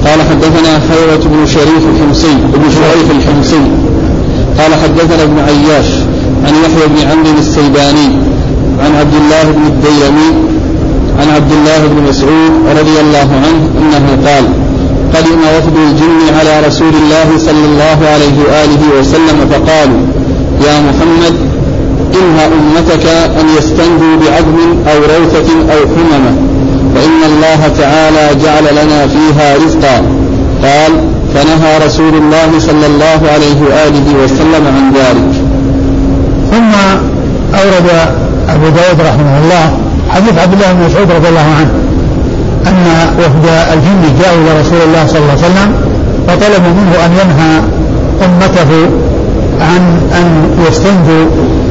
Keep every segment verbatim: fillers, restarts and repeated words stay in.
قال حدثنا خيرة بن شريف الحمصي بن شريف الحمصي قال حدثنا ابن عياش عن يحيى بن عمرو السيباني عن عبد الله بن الديلمي عن عبد الله بن مسعود رضي الله عنه أنه قال قدم وفد الجن على رسول الله صلى الله عليه وآله وسلم فقالوا يا محمد إنها أمتك أن يستنجوا بعظم أو روثة أو حممة فإن الله تعالى جعل لنا فيها رزقا. قال فنهى رسول الله صلى الله عليه وآله وسلم عن ذلك. ثم أورد أبو داود رحمه الله حديث عبد الله بن مسعود رضي الله عنه أن وفد الجن جاءوا إلى رسول الله صلى الله عليه وسلم وطلبوا منه أن ينهى أمته عن أن يستنجوا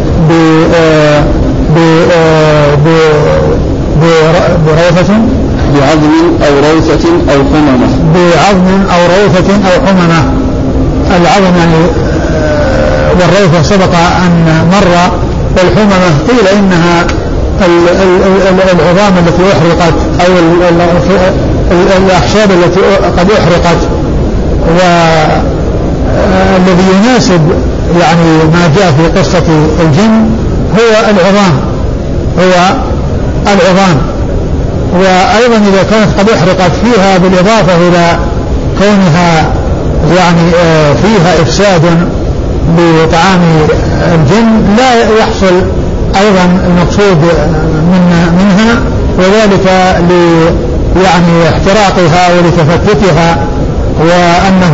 بروثة بعظم أو روثة أو حممة بعظم أو روثة أو حممة. العظم يعني والروثة سبق أن مر، والحممة قيل إنها العظام التي أحرقت أو الأخشاب التي قد أحرقت. والذي يناسب يعني ما جاء في قصة الجن هو العظام هو العظام وأيضا إذا كانت قد أحرقت فيها بالإضافة إلى كونها يعني فيها إفساد لطعام الجن لا يحصل أيضا المقصود من منها، وذلك ل يعني احتراقها ولتفتتها، وأنه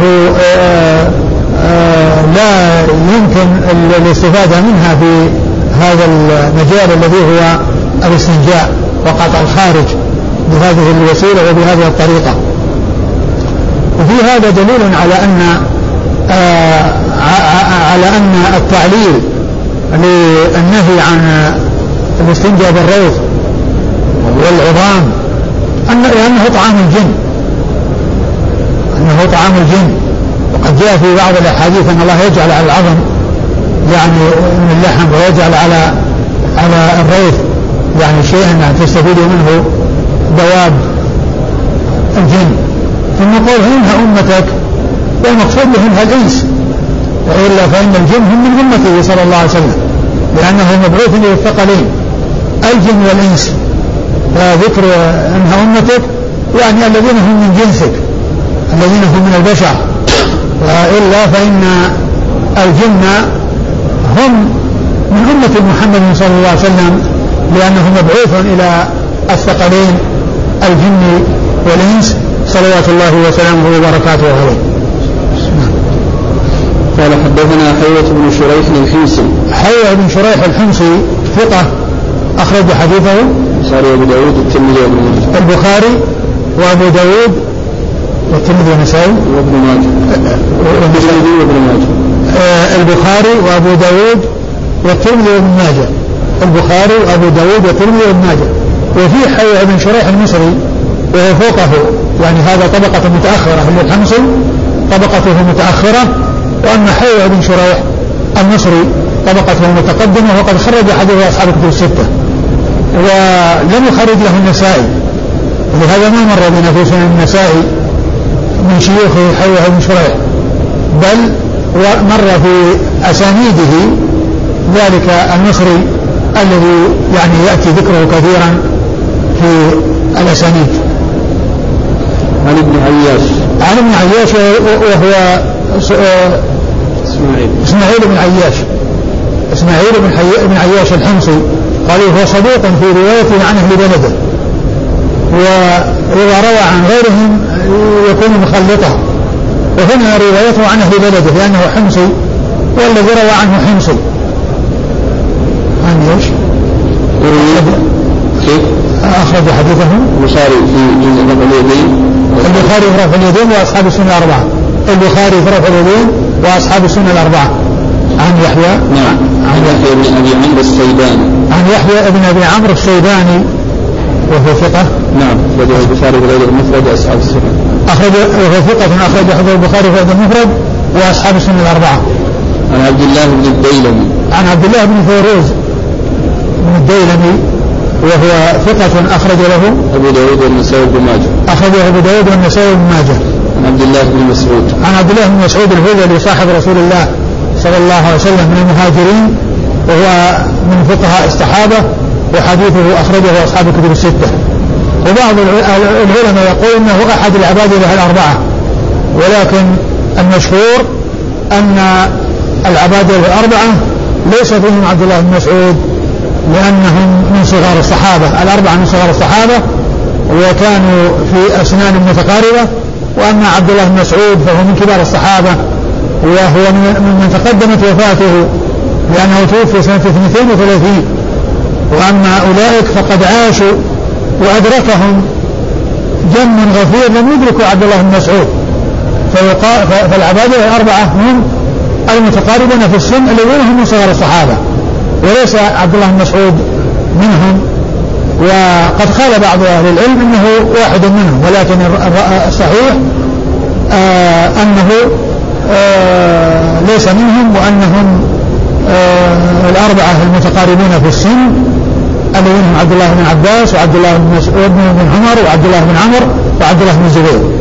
لا يمكن الاستفادة منها في هذا المجال الذي هو الاستنجاء وقطع الخارج بهذه الوسيلة وبهذه الطريقة. وفي هذا دليل على أن على أن التعليل للنهي عن الاستنجاء بالروث والعظام أنه طعام الجن أنه طعام الجن. وقد جاء في بعض الأحاديث أن الله يجعل على العظم يعني من اللحم ويجعل على على الروث يعني شيئا تستفيد منه دواب الجن. ثم قال إنها أمتك، والمقصود بهم الإنس، وإلا فإن الجن هم من أمته صلى الله عليه وسلم لأنه مبعوث للثقلين الجن والإنس. فذكر أنها أمتك يعني الذين هم من جنسك الذين هم من البشر، وإلا فإن الجن هم من أمة محمد صلى الله عليه وسلم لأنه مبعوث إلى الثقلين الجن والإنس صلوات الله وسلامه وبركاته عليه. قال حدثنا حيوة بن شريح الحمصي. حيوة بن شريح الحمصي ثقة أخرج حديثه البخاري وأبو داود والترمذي وابن ماجه. البخاري وأبو داود والترمذي والنسائي وابن ماجه. والترمذي وابن ماجه. البخاري وأبو داود والترمذي وابن ماجه. البخاري وأبو داود والترمذي وابن ماجه. وفي حيوة بن شريح المصري وهو فوقه يعني هذا طبقة متأخرة، الحمصي طبقته متأخرة، وأما حيوة بن شريح المصري طبقته متقدمة، وقد خرج حديث أصحاب الكتب الستة ولم يخرج له النسائي، ولهذا ما مر بنا في سنن النسائي من شيوخ حيوة بن شريح، بل مر في أسانيده ذلك المصري الذي يعني يأتي ذكره كثيرا في الأسانيد. عن ابن عياش عن ابن عياش وهو اسماعيل اسماعيل بن عياش اسماعيل بن, حي... بن عياش الحمصي قال هو صدوق في روايته عن أهل بلده، وإذا روى عن غيرهم يكون مخلطا، وهنا روايته عن أهل بلده لأنه حمصي والذي روى عنه حمصي. عن ايش؟ كيف؟ أخرج حديثه البخاري في جزء رفع اليدين. البخاري في رفع اليدين وأصحاب السنة الأربعة. البخاري في رفع اليدين وأصحاب السنة الأربعة. عن يحيى نعم عن يحيى بن أبي عمرو السيباني. عن يحيى بن أبي عمرو السيباني وهو ثقة. نعم أخرجه البخاري في الأدب المفرد وأصحاب السنة. أخرج وهو ثقة أخرج حديث البخاري في الأدب المفرد وأصحاب السنة الأربعة. عن عبد الله بن الديلمي. عن عبد الله بن فيروز بن الديلمي وهو ثقة أخرج له أبو داود والنسائي بن ماجه. أخرجه أبو داود والنسائي بن ماجه. عن عبد الله بن مسعود عن عبد الله بن مسعود الهذلي صاحب رسول الله صلى الله عليه وسلم من المهاجرين، وهو من فقهاء الصحابة، وحديثه أخرجه أصحاب الكتب الستة. وبعض العلماء يقول إنه أحد العبادلة الأربعة، ولكن المشهور أن العبادلة الأربعة ليس فيهم عبد الله بن مسعود، لأنهم من صغار الصحابة، الأربعة من صغار الصحابة وكانوا في أسنان متقاربة. وأما عبد الله بن مسعود فهو من كبار الصحابة، وهو من تقدمت وفاته لأنه توفي سنة اثنتين وثلاثين، وأما أولئك فقد عاشوا وأدركهم جم غفير لم يدركوا عبد الله بن مسعود. فالعبادة الأربعة هم المتقاربون في السن الذين هم من صغار الصحابة، وليس عبد الله بن مسعود منهم. وقد قال بعض أهل العلم إنه واحد منهم، ولكن الصحيح آه أنه آه ليس منهم، وأنهم آه الأربعة المتقاربون في السن الذين هم عبد الله بن عباس وعبد الله بن مسعود بن عمر وعبد الله بن عمر وعبد الله بن زبير.